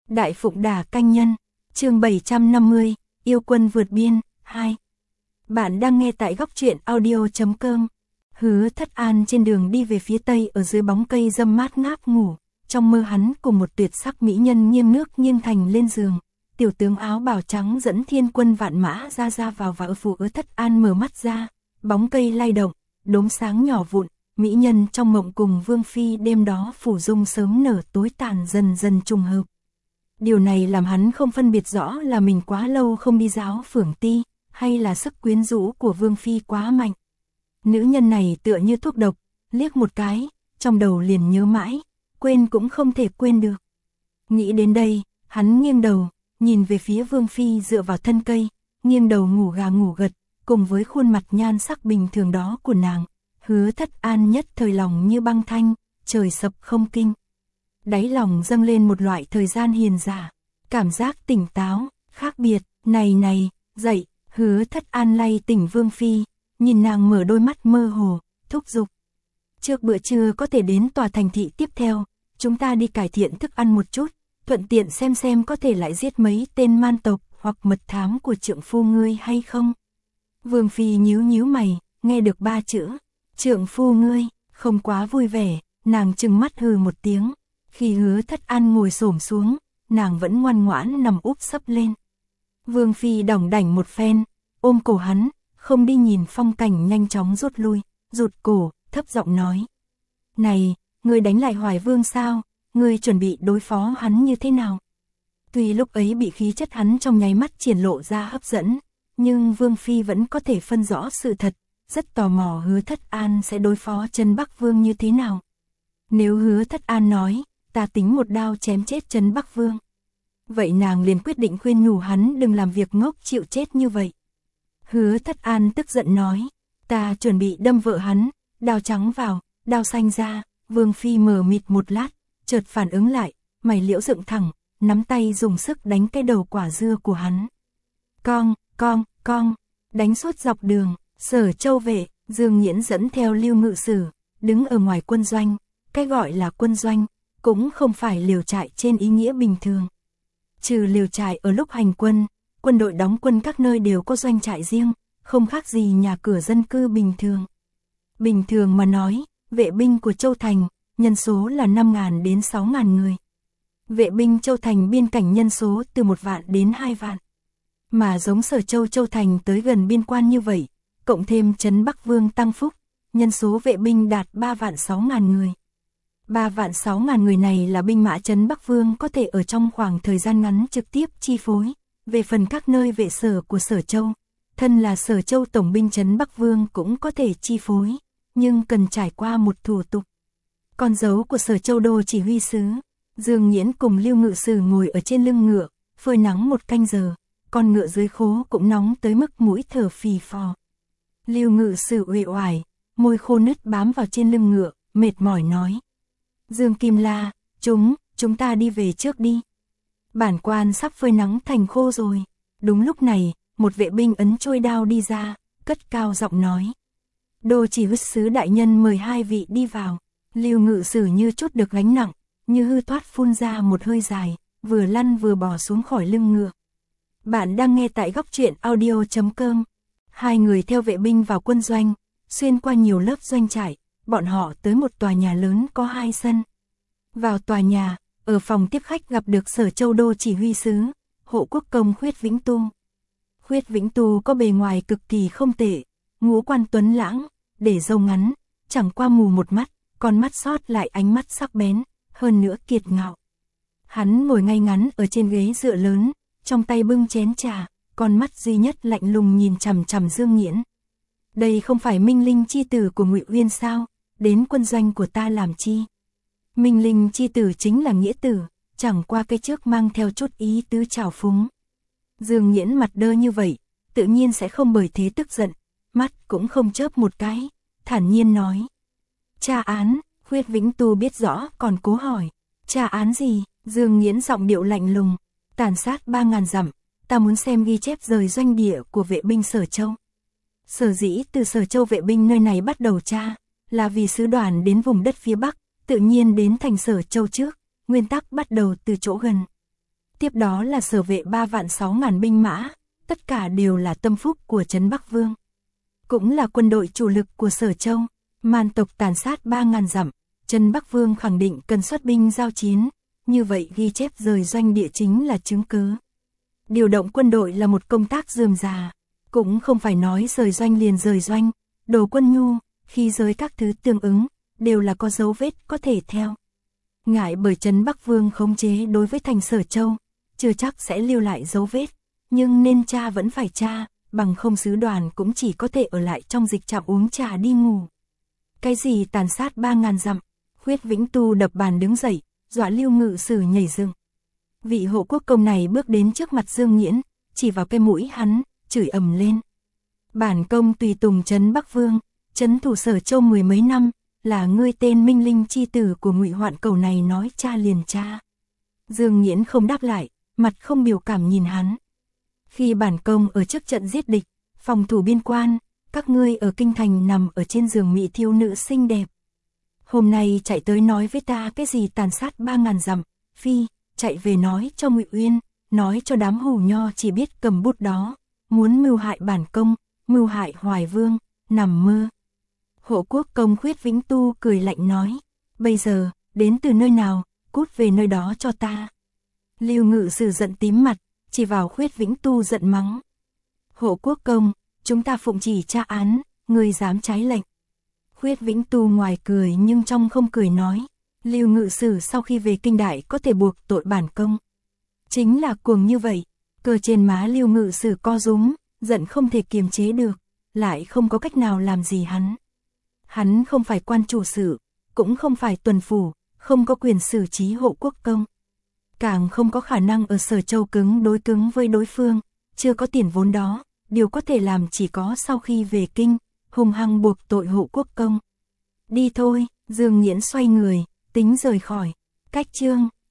Đại Phụng Đà Canh Nhân, chương 750, Yêu Quân Vượt Biên, 2. Bạn đang nghe tại góc truyện audio.com. Hứa Thất An trên đường đi về phía tây ở dưới bóng cây râm mát ngáp ngủ, trong mơ hắn cùng một tuyệt sắc mỹ nhân nghiêng nước nghiêng thành lên giường. Tiểu tướng áo bào trắng dẫn thiên quân vạn mã ra vào và ở phủ Hứa Thất An mở mắt ra, bóng cây lay động, đốm sáng nhỏ vụn, mỹ nhân trong mộng cùng Vương Phi đêm đó phủ dung sớm nở tối tàn dần dần trùng hợp. Điều này làm hắn không phân biệt rõ là mình quá lâu không đi giáo phưởng ti, hay là sức quyến rũ của Vương Phi quá mạnh. Nữ nhân này tựa như thuốc độc, liếc một cái, trong đầu liền nhớ mãi, quên cũng không thể quên được. Nghĩ đến đây, hắn nghiêng đầu, nhìn về phía Vương Phi dựa vào thân cây, nghiêng đầu ngủ gà ngủ gật, cùng với khuôn mặt nhan sắc bình thường đó của nàng. Hứa Thất An nhất thời lòng như băng thanh, trời sập không kinh. Đáy lòng dâng lên một loại thời gian hiền giả, cảm giác tỉnh táo, khác biệt, này, dậy, Hứa Thất An lay tỉnh Vương Phi, nhìn nàng mở đôi mắt mơ hồ, thúc giục. Trước bữa trưa có thể đến tòa thành thị tiếp theo, chúng ta đi cải thiện thức ăn một chút, thuận tiện xem có thể lại giết mấy tên man tộc hoặc mật thám của trượng phu ngươi hay không. Vương Phi nhíu mày, nghe được ba chữ, trượng phu ngươi, không quá vui vẻ, nàng trừng mắt hừ một tiếng. Khi Hứa Thất An ngồi xổm xuống, nàng vẫn ngoan ngoãn nằm úp sấp lên. Vương Phi đỏng đảnh một phen, ôm cổ hắn, không đi nhìn phong cảnh nhanh chóng rút lui, rụt cổ, thấp giọng nói. Này, ngươi đánh lại Hoài Vương sao, ngươi chuẩn bị đối phó hắn như thế nào? Tuy lúc ấy bị khí chất hắn trong nháy mắt triển lộ ra hấp dẫn, nhưng Vương Phi vẫn có thể phân rõ sự thật, rất tò mò Hứa Thất An sẽ đối phó Trấn Bắc Vương như thế nào. Nếu Hứa Thất An nói, ta tính một đao chém chết Trấn Bắc Vương. Vậy nàng liền quyết định khuyên nhủ hắn đừng làm việc ngốc chịu chết như vậy. Hứa Thất An tức giận nói, ta chuẩn bị đâm vợ hắn, đao trắng vào, đao xanh ra. Vương Phi mờ mịt một lát, chợt phản ứng lại, mày liễu dựng thẳng, nắm tay dùng sức đánh cái đầu quả dưa của hắn. Cong, đánh suốt dọc đường. Sở Châu vệ, Dương Nghiễn dẫn theo Lưu Ngự Sử, đứng ở ngoài quân doanh. Cái gọi là quân doanh, cũng không phải liều trại trên ý nghĩa bình thường. Trừ liều trại ở lúc hành quân, quân đội đóng quân các nơi đều có doanh trại riêng, không khác gì nhà cửa dân cư bình thường. Bình thường mà nói, vệ binh của Châu Thành, nhân số là 5.000 đến 6.000 người. Vệ binh Châu Thành biên cảnh nhân số từ 1 vạn đến 2 vạn. Mà giống Sở Châu Thành tới gần biên quan như vậy, cộng thêm Trấn Bắc Vương Tăng Phúc, nhân số vệ binh đạt 3 vạn 6.000 người. 3 vạn 6.000 người này là binh mã Trấn Bắc Vương có thể ở trong khoảng thời gian ngắn trực tiếp chi phối. Về phần các nơi vệ sở của Sở Châu, thân là Sở Châu tổng binh Trấn Bắc Vương cũng có thể chi phối, nhưng cần trải qua một thủ tục. Con dấu của Sở Châu đô chỉ huy sứ, Dương Nghiễn cùng Lưu Ngự Sử ngồi ở trên lưng ngựa, phơi nắng 1 canh giờ, con ngựa dưới khố cũng nóng tới mức mũi thở phì phò. Lưu Ngự Sử uể oải, môi khô nứt bám vào trên lưng ngựa, mệt mỏi nói. Dương Kim La, chúng ta đi về trước đi. Bản quan sắp phơi nắng thành khô rồi. Đúng lúc này, một vệ binh ấn trôi đao đi ra, cất cao giọng nói. Đô chỉ huy sứ đại nhân mời 2 vị đi vào. Lưu Ngự Sử như chút được gánh nặng, như hư thoát phun ra một hơi dài, vừa lăn vừa bò xuống khỏi lưng ngựa. Bạn đang nghe tại góc truyện audio.com. 2 người theo vệ binh vào quân doanh, xuyên qua nhiều lớp doanh trại, bọn họ tới một tòa nhà lớn có 2 sân. Vào tòa nhà, ở phòng tiếp khách gặp được Sở Châu đô chỉ huy sứ, hộ quốc công Khuyết Vĩnh Tu. Khuyết Vĩnh Tu có bề ngoài cực kỳ không tệ, ngũ quan tuấn lãng, để râu ngắn, chẳng qua mù một mắt, con mắt sót lại ánh mắt sắc bén, hơn nữa kiệt ngạo. Hắn ngồi ngay ngắn ở trên ghế dựa lớn, trong tay bưng chén trà, con mắt duy nhất lạnh lùng nhìn chằm chằm Dương Nghiễn. Đây không phải Minh Linh chi tử của Ngụy Uyên sao, đến quân doanh của ta làm chi? Minh Linh chi tử chính là nghĩa tử, chẳng qua cái trước mang theo chút ý tứ trào phúng. Dương Nghiễn mặt đơ như vậy, tự nhiên sẽ không bởi thế tức giận, mắt cũng không chớp một cái, thản nhiên nói. Tra án, Khuyết Vĩnh Tu biết rõ còn cố hỏi. Tra án gì? Dương Nghiễn giọng điệu lạnh lùng. Tàn sát 3.000 dặm, ta muốn xem ghi chép rời doanh địa của vệ binh Sở Châu. Sở dĩ từ Sở Châu vệ binh nơi này bắt đầu tra, là vì sứ đoàn đến vùng đất phía Bắc, tự nhiên đến thành Sở Châu trước, nguyên tắc bắt đầu từ chỗ gần. tiếp đó là Sở vệ 3.600.000 binh mã, tất cả đều là tâm phúc của Trấn Bắc Vương. Cũng là quân đội chủ lực của Sở Châu, man tộc tàn sát 3.000 dặm, Trấn Bắc Vương khẳng định cần xuất binh giao chiến, như vậy ghi chép rời doanh địa chính là chứng cứ. Điều động quân đội là một công tác rườm rà, cũng không phải nói rời doanh liền rời doanh, đồ quân nhu, khí giới các thứ tương ứng, đều là có dấu vết có thể theo. Ngại bởi Trấn Bắc Vương khống chế đối với thành Sở Châu, chưa chắc sẽ lưu lại dấu vết, nhưng nên tra vẫn phải tra, bằng không sứ đoàn cũng chỉ có thể ở lại trong dịch trạm uống trà đi ngủ. Cái gì tàn sát 3.000 dặm, Khuyết Vĩnh Tu đập bàn đứng dậy, dọa Lưu Ngự Sử nhảy dựng. Vị hộ quốc công này bước đến trước mặt Dương Nghiễn, chỉ vào cái mũi hắn, chửi ầm lên. Bản công tùy tùng Trấn Bắc Vương, trấn thủ Sở Châu 10 mấy năm, là ngươi tên Minh Linh chi tử của Ngụy Hoạn Cầu này nói cha liền cha. Dương Nghiễn không đáp lại, mặt không biểu cảm nhìn hắn. Khi bản công ở trước trận giết địch, phòng thủ biên quan, các ngươi ở kinh thành nằm ở trên giường mỹ thiếu nữ xinh đẹp. Hôm nay chạy tới nói với ta cái gì tàn sát 3.000 dặm, phi, chạy về nói cho Ngụy Uyên, nói cho đám hủ nho chỉ biết cầm bút đó, muốn mưu hại bản công, mưu hại Hoài Vương, nằm mơ. Hộ quốc công Khuyết Vĩnh Tu cười lạnh nói, bây giờ, đến từ nơi nào, cút về nơi đó cho ta. Lưu Ngự Sử giận tím mặt, chỉ vào Khuyết Vĩnh Tu giận mắng. Hộ quốc công, chúng ta phụng chỉ tra án, ngươi dám trái lệnh. Khuyết Vĩnh Tu ngoài cười nhưng trong không cười nói, Lưu Ngự Sử sau khi về kinh đại có thể buộc tội bản công. Chính là cuồng như vậy, cơ trên má Lưu Ngự Sử co rúm, giận không thể kiềm chế được, lại không có cách nào làm gì hắn. Hắn không phải quan chủ sự, cũng không phải tuần phủ, không có quyền xử trí hộ quốc công. Càng không có khả năng ở Sở Châu cứng với đối phương, chưa có tiền vốn đó, điều có thể làm chỉ có sau khi về kinh, hung hăng buộc tội hộ quốc công. Đi thôi, Dương Nghiễn xoay người, tính rời khỏi. Cách chương